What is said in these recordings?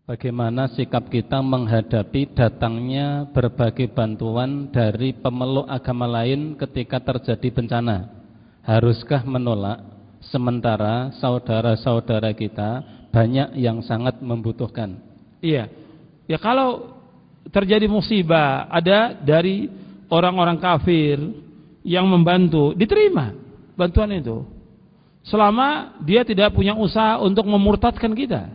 Bagaimana sikap kita menghadapi datangnya berbagai bantuan dari pemeluk agama lain ketika terjadi bencana? Haruskah menolak sementara saudara-saudara kita banyak yang sangat membutuhkan? Iya. Ya kalau terjadi musibah ada dari orang-orang kafir yang membantu, diterima bantuan itu. Selama dia tidak punya usaha untuk memurtadkan kita.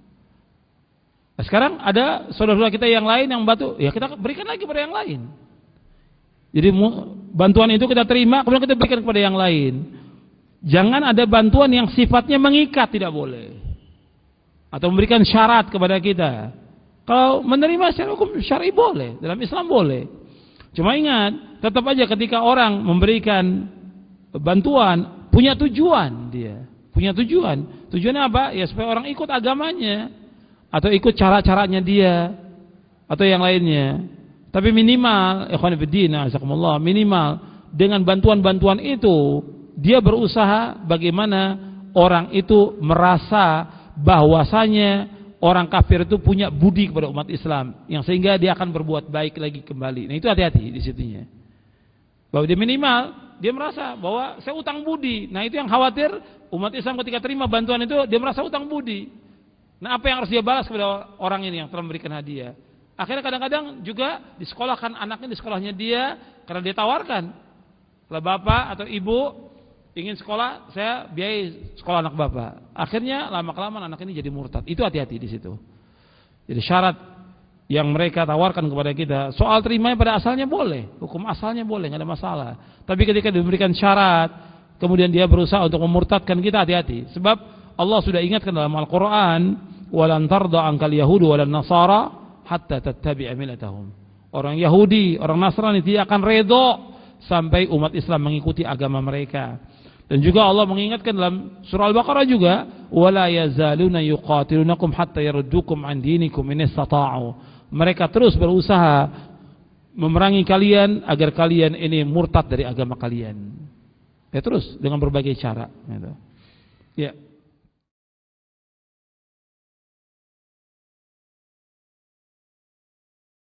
Nah, sekarang ada saudara-saudara kita yang lain yang bantu, ya kita berikan lagi kepada yang lain. Jadi bantuan itu kita terima, kemudian kita berikan kepada yang lain. Jangan ada bantuan yang sifatnya mengikat, tidak boleh. Atau memberikan syarat kepada kita. Kalau menerima secara hukum syar'i boleh, dalam Islam boleh. Cuma ingat, tetap aja ketika orang memberikan bantuan punya tujuan dia. Punya tujuan. Tujuannya apa? Ya supaya orang ikut agamanya. Atau ikut cara-caranya dia, atau yang lainnya. Tapi minimal, ikhwan fillah, azakumullah, minimal dengan bantuan-bantuan itu dia berusaha bagaimana orang itu merasa bahwasanya orang kafir itu punya budi kepada umat Islam, yang sehingga dia akan berbuat baik lagi kembali. Nah itu hati-hati di situnya. Bahwa dia minimal dia merasa bahwa saya utang budi. Nah itu yang khawatir umat Islam ketika terima bantuan itu dia merasa utang budi. Nah apa yang harus dia balas kepada orang ini yang telah memberikan hadiah? Akhirnya kadang-kadang juga disekolahkan anaknya di sekolahnya dia karena dia tawarkan. Kalau bapak atau ibu ingin sekolah, saya biayai sekolah anak bapak. Akhirnya lama-kelamaan anak ini jadi murtad. Itu hati-hati di situ. Jadi syarat yang mereka tawarkan kepada kita, soal terimanya pada asalnya boleh, hukum asalnya boleh, nggak ada masalah. Tapi ketika diberikan syarat, kemudian dia berusaha untuk memurtadkan kita, hati-hati. Sebab Allah sudah ingatkan dalam Al-Quran, walan tarda angkal yahudu walan nasara hatta tattabi'a millatahum. Orang Yahudi, orang Nasrani tidak akan redho sampai umat Islam mengikuti agama mereka. Dan juga Allah mengingatkan dalam surah Al-Baqarah juga, wala yazaluna yuqatilunakum hatta yaruddukum an dinikum in istata'u. Mereka terus berusaha memerangi kalian agar kalian ini murtad dari agama kalian. Ya terus dengan berbagai cara gitu. Ya.